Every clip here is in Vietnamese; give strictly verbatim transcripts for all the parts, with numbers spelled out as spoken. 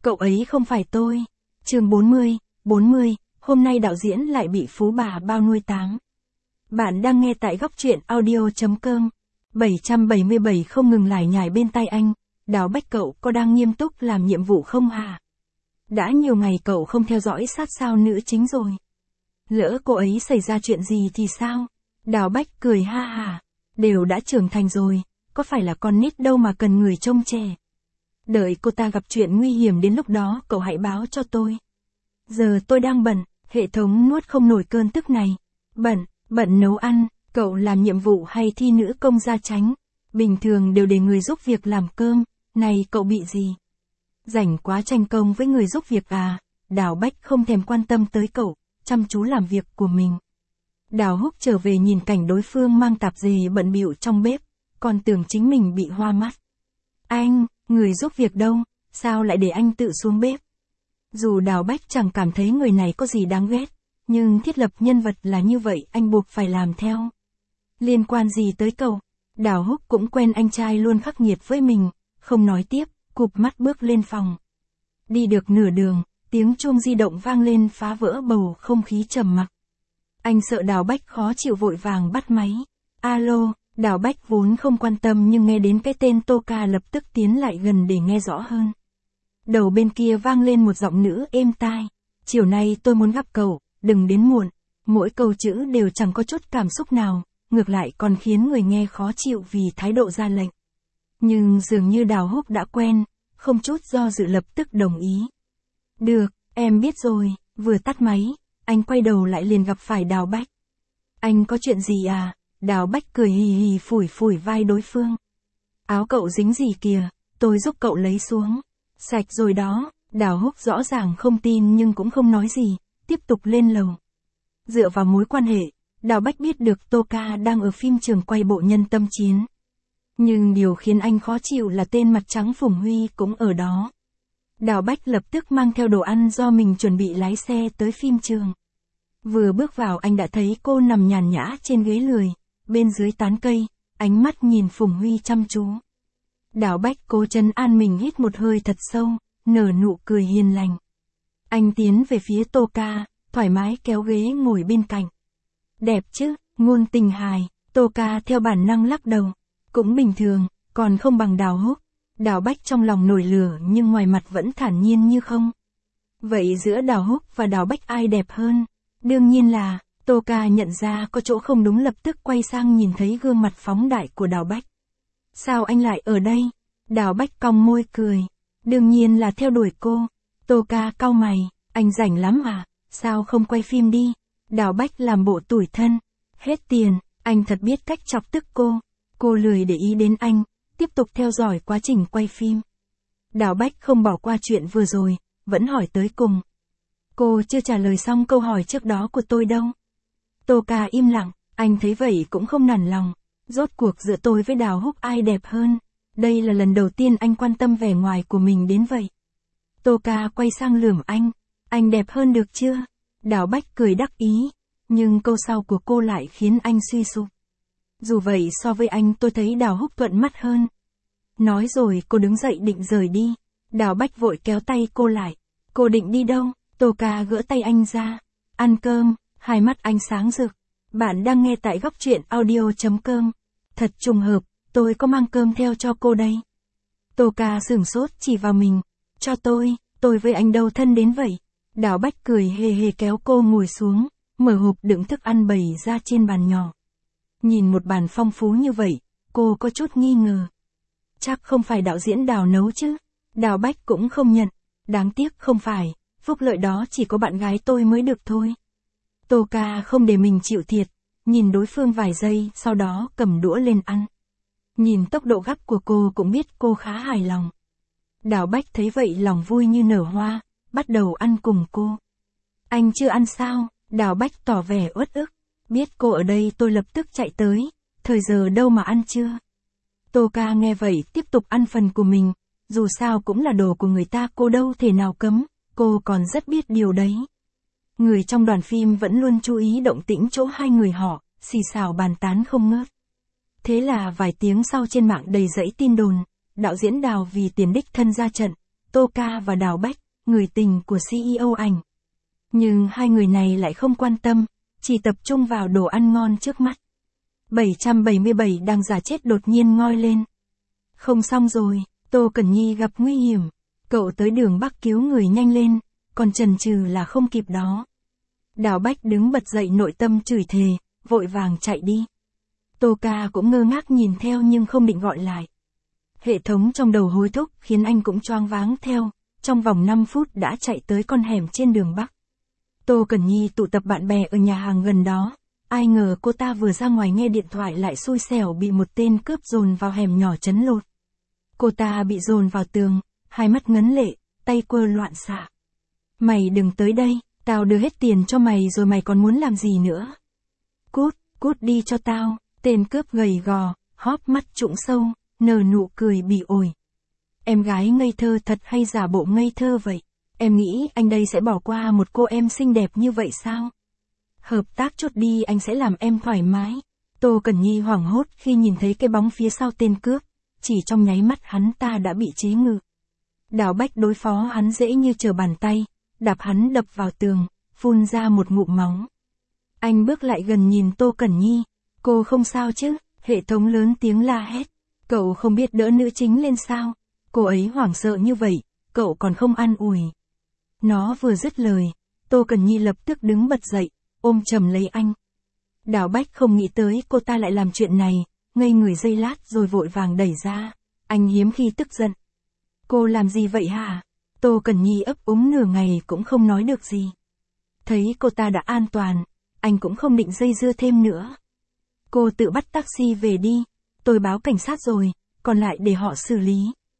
Cậu ấy không phải tôi. Chương bốn mươi, bốn mươi, hôm nay đạo diễn lại bị phú bà bao nuôi táng. Bạn đang nghe tại góc truyện audio.com. bảy trăm bảy mươi bảy không ngừng lải nhải bên tai anh. Đào Bách, cậu có đang nghiêm túc làm nhiệm vụ không hả? Đã nhiều ngày cậu không theo dõi sát sao nữ chính rồi. Lỡ cô ấy xảy ra chuyện gì thì sao? Đào Bách cười ha hả. Đều đã trưởng thành rồi, có phải là con nít đâu mà cần người trông trẻ. Đợi cô ta gặp chuyện nguy hiểm đến lúc đó cậu hãy báo cho tôi. Giờ tôi đang bận, hệ thống nuốt không nổi cơn tức này. Bận, bận nấu ăn, cậu làm nhiệm vụ hay thi nữ công gia chánh? Bình thường đều để người giúp việc làm cơm, này cậu bị gì? Rảnh quá tranh công với người giúp việc à? Đào Bách không thèm quan tâm tới cậu, chăm chú làm việc của mình. Đào Húc trở về nhìn cảnh đối phương mang tạp dề bận bịu trong bếp, còn tưởng chính mình bị hoa mắt. Anh, người giúp việc đâu, sao lại để anh tự xuống bếp? Dù Đào Bách chẳng cảm thấy người này có gì đáng ghét, nhưng thiết lập nhân vật là như vậy anh buộc phải làm theo. Liên quan gì tới cậu? Đào Húc cũng quen anh trai luôn khắc nghiệt với mình, không nói tiếp, cụp mắt bước lên phòng. Đi được nửa đường, tiếng chuông di động vang lên phá vỡ bầu không khí trầm mặc. Anh sợ Đào Bách khó chịu vội vàng bắt máy. Alo, Đào Bách vốn không quan tâm nhưng nghe đến cái tên Tô Ca lập tức tiến lại gần để nghe rõ hơn. Đầu bên kia vang lên một giọng nữ êm tai. Chiều nay tôi muốn gặp cậu, đừng đến muộn. Mỗi câu chữ đều chẳng có chút cảm xúc nào, ngược lại còn khiến người nghe khó chịu vì thái độ ra lệnh. Nhưng dường như Đào Húc đã quen, không chút do dự lập tức đồng ý. Được, em biết rồi. Vừa tắt máy, anh quay đầu lại liền gặp phải Đào Bách. Anh có chuyện gì à? Đào Bách cười hì hì phủi phủi vai đối phương. Áo cậu dính gì kìa, tôi giúp cậu lấy xuống. Sạch rồi đó. Đào Húc rõ ràng không tin nhưng cũng không nói gì, tiếp tục lên lầu. Dựa vào mối quan hệ, Đào Bách biết được Tô Ca đang ở phim trường quay bộ Nhân Tâm Chiến. Nhưng điều khiến anh khó chịu là tên mặt trắng Phùng Huy cũng ở đó. Đào Bách lập tức mang theo đồ ăn do mình chuẩn bị lái xe tới phim trường. Vừa bước vào anh đã thấy cô nằm nhàn nhã trên ghế lười, bên dưới tán cây, ánh mắt nhìn Phùng Huy chăm chú. Đào Bách cố trấn an mình hít một hơi thật sâu, nở nụ cười hiền lành. Anh tiến về phía Tô Ca, thoải mái kéo ghế ngồi bên cạnh. Đẹp chứ, ngôn tình hài. Tô Ca theo bản năng lắc đầu. Cũng bình thường, còn không bằng Đào Húc. Đào Bách trong lòng nổi lửa nhưng ngoài mặt vẫn thản nhiên như không. Vậy giữa Đào Húc và Đào Bách ai đẹp hơn? Đương nhiên là, Tô Ca nhận ra có chỗ không đúng lập tức quay sang nhìn thấy gương mặt phóng đại của Đào Bách. Sao anh lại ở đây? Đào Bách cong môi cười. Đương nhiên là theo đuổi cô. Tô Ca cau mày, anh rảnh lắm à? Sao không quay phim đi? Đào Bách làm bộ tủi thân. Hết tiền, anh thật biết cách chọc tức cô. Cô lười để ý đến anh, tiếp tục theo dõi quá trình quay phim. Đào Bách không bỏ qua chuyện vừa rồi, vẫn hỏi tới cùng. Cô chưa trả lời xong câu hỏi trước đó của tôi đâu. Tô Ca im lặng, anh thấy vậy cũng không nản lòng. Rốt cuộc giữa tôi với Đào Húc ai đẹp hơn? Đây là lần đầu tiên anh quan tâm vẻ ngoài của mình đến vậy. Tô Ca quay sang lườm anh. Anh đẹp hơn được chưa? Đào Bách cười đắc ý. Nhưng câu sau của cô lại khiến anh suy sụp. Dù vậy so với anh tôi thấy Đào Húc thuận mắt hơn. Nói rồi cô đứng dậy định rời đi. Đào Bách vội kéo tay cô lại. Cô định đi đâu? Tô Ca gỡ tay anh ra. Ăn cơm. Hai mắt anh sáng rực. Bạn đang nghe tại góc truyện audio.com. Thật trùng hợp, tôi có mang cơm theo cho cô đây. Tô Ca sửng sốt chỉ vào mình. Cho tôi, tôi với anh đâu thân đến vậy. Đào Bách cười hề hề kéo cô ngồi xuống, mở hộp đựng thức ăn bày ra trên bàn nhỏ. Nhìn một bàn phong phú như vậy, cô có chút nghi ngờ. Chắc không phải đạo diễn Đào nấu chứ? Đào Bách cũng không nhận. Đáng tiếc không phải, phúc lợi đó chỉ có bạn gái tôi mới được thôi. Tô Ca không để mình chịu thiệt, nhìn đối phương vài giây, sau đó cầm đũa lên ăn. Nhìn tốc độ gắp của cô cũng biết cô khá hài lòng. Đào Bách thấy vậy lòng vui như nở hoa, bắt đầu ăn cùng cô. Anh chưa ăn sao? Đào Bách tỏ vẻ uất ức. Biết cô ở đây tôi lập tức chạy tới, thời giờ đâu mà ăn chưa? Tô Ca nghe vậy tiếp tục ăn phần của mình, dù sao cũng là đồ của người ta cô đâu thể nào cấm, cô còn rất biết điều đấy. Người trong đoàn phim vẫn luôn chú ý động tĩnh chỗ hai người họ, xì xào bàn tán không ngớt. Thế là vài tiếng sau trên mạng đầy rẫy tin đồn, đạo diễn Đào vì tiền đích thân ra trận, Tô Ca và Đào Bách, người tình của xê e ô ảnh. Nhưng hai người này lại không quan tâm, chỉ tập trung vào đồ ăn ngon trước mắt. bảy trăm bảy mươi bảy đang giả chết đột nhiên ngoi lên. Không xong rồi, Tô Cẩn Nhi gặp nguy hiểm. Cậu tới đường Bắc cứu người nhanh lên, còn chần chừ là không kịp đó. Đào Bách đứng bật dậy nội tâm chửi thề, vội vàng chạy đi. Tô Ca cũng ngơ ngác nhìn theo nhưng không định gọi lại. Hệ thống trong đầu hối thúc khiến anh cũng choáng váng theo, trong vòng năm phút đã chạy tới con hẻm trên đường Bắc. Tô Cẩn Nhi tụ tập bạn bè ở nhà hàng gần đó, ai ngờ cô ta vừa ra ngoài nghe điện thoại lại xui xẻo bị một tên cướp dồn vào hẻm nhỏ trấn lột. Cô ta bị dồn vào tường, hai mắt ngấn lệ, tay quơ loạn xạ. Mày đừng tới đây, tao đưa hết tiền cho mày rồi mày còn muốn làm gì nữa? Cút, cút đi cho tao, tên cướp gầy gò, hóp mắt trũng sâu, nở nụ cười bỉ ổi. Em gái ngây thơ thật hay giả bộ ngây thơ vậy? Em nghĩ anh đây sẽ bỏ qua một cô em xinh đẹp như vậy sao? Hợp tác chốt đi, anh sẽ làm em thoải mái. Tô Cẩn Nhi hoảng hốt khi nhìn thấy cái bóng phía sau tên cướp, chỉ trong nháy mắt hắn ta đã bị chế ngự. Đào Bách đối phó hắn dễ như trở bàn tay, đạp hắn đập vào tường, phun ra một ngụm máu. Anh bước lại gần nhìn Tô Cẩn Nhi, cô không sao chứ? Hệ thống lớn tiếng la hét, cậu không biết đỡ nữ chính lên sao? Cô ấy hoảng sợ như vậy, cậu còn không an ủi. Nó vừa dứt lời, Tô Cẩn Nhi lập tức đứng bật dậy, ôm chầm lấy anh. Đào Bách không nghĩ tới cô ta lại làm chuyện này, ngây người giây lát rồi vội vàng đẩy ra. Anh hiếm khi tức giận. Cô làm gì vậy hả? Tô Cẩn Nhi ấp úng nửa ngày cũng không nói được gì. Thấy cô ta đã an toàn, anh cũng không định dây dưa thêm nữa. Cô tự bắt taxi về đi, tôi báo cảnh sát rồi, còn lại để họ xử lý.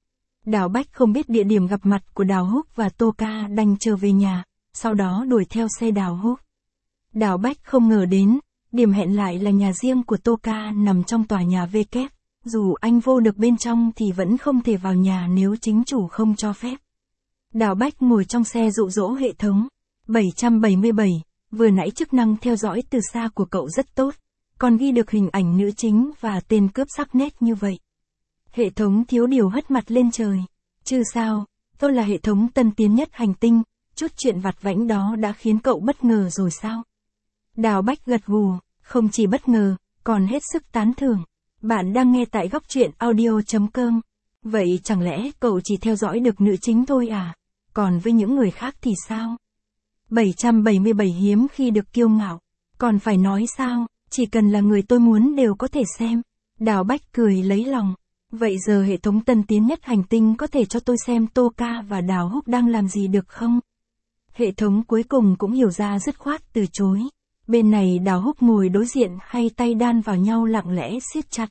Đào Bách không biết địa điểm gặp mặt của Đào Húc và Tô Ca, đành trở về nhà, sau đó đuổi theo xe Đào Húc. Đào Bách không ngờ đến, điểm hẹn lại là nhà riêng của Tô Ca nằm trong tòa nhà V kép, dù anh vô được bên trong thì vẫn không thể vào nhà nếu chính chủ không cho phép. Đào Bách ngồi trong xe dụ dỗ hệ thống. bảy trăm bảy mươi bảy, vừa nãy chức năng theo dõi từ xa của cậu rất tốt, còn ghi được hình ảnh nữ chính và tên cướp sắc nét như vậy. Hệ thống thiếu điều hất mặt lên trời. Chứ sao, tôi là hệ thống tân tiến nhất hành tinh, chút chuyện vặt vãnh đó đã khiến cậu bất ngờ rồi sao? Đào Bách gật gù, không chỉ bất ngờ, còn hết sức tán thưởng. Bạn đang nghe tại góc truyện audio chấm com. Vậy chẳng lẽ cậu chỉ theo dõi được nữ chính thôi à? Còn với những người khác thì sao? bảy trăm bảy mươi bảy hiếm khi được kiêu ngạo. Còn phải nói sao, chỉ cần là người tôi muốn đều có thể xem. Đào Bách cười lấy lòng. Vậy giờ hệ thống tân tiến nhất hành tinh có thể cho tôi xem Tô Ca và Đào Húc đang làm gì được không? Hệ thống cuối cùng cũng hiểu ra dứt khoát từ chối. Bên này Đào Húc ngồi đối diện hay tay đan vào nhau lặng lẽ siết chặt.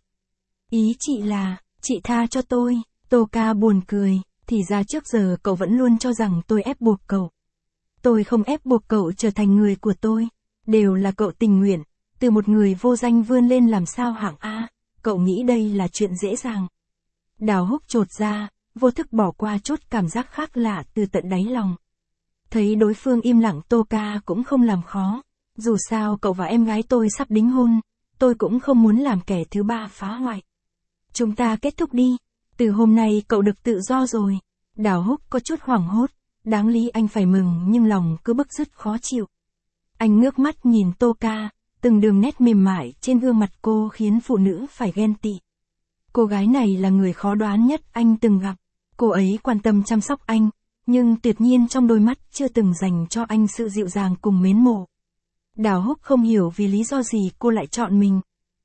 Ý chị là, chị tha cho tôi. Tô Ca buồn cười, thì ra trước giờ cậu vẫn luôn cho rằng tôi ép buộc cậu. Tôi không ép buộc cậu trở thành người của tôi. Đều là cậu tình nguyện, từ một người vô danh vươn lên làm sao hạng A. Cậu nghĩ đây là chuyện dễ dàng. Đào Húc chột ra, vô thức bỏ qua chốt cảm giác khác lạ từ tận đáy lòng. Thấy đối phương im lặng, Tô Ca cũng không làm khó. Dù sao cậu và em gái tôi sắp đính hôn, tôi cũng không muốn làm kẻ thứ ba phá hoại. Chúng ta kết thúc đi, từ hôm nay cậu được tự do rồi. Đào Húc có chút hoảng hốt, đáng lý anh phải mừng nhưng lòng cứ bứt rứt khó chịu. Anh ngước mắt nhìn Tô Ca, từng đường nét mềm mại trên gương mặt cô khiến phụ nữ phải ghen tị. Cô gái này là người khó đoán nhất anh từng gặp. Cô ấy quan tâm chăm sóc anh, nhưng tuyệt nhiên trong đôi mắt chưa từng dành cho anh sự dịu dàng cùng mến mộ. Đào Húc không hiểu vì lý do gì cô lại chọn mình.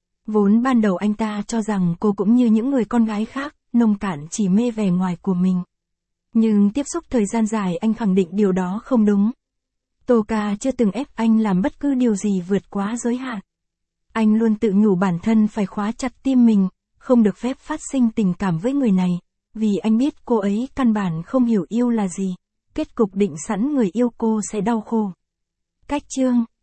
Vốn ban đầu anh ta cho rằng cô cũng như những người con gái khác, nông cạn chỉ mê vẻ ngoài của mình. Nhưng tiếp xúc thời gian dài anh khẳng định điều đó không đúng. Tô Ca chưa từng ép anh làm bất cứ điều gì vượt quá giới hạn. Anh luôn tự nhủ bản thân phải khóa chặt tim mình, không được phép phát sinh tình cảm với người này, vì anh biết cô ấy căn bản không hiểu yêu là gì. Kết cục định sẵn người yêu cô sẽ đau khổ. Cách chương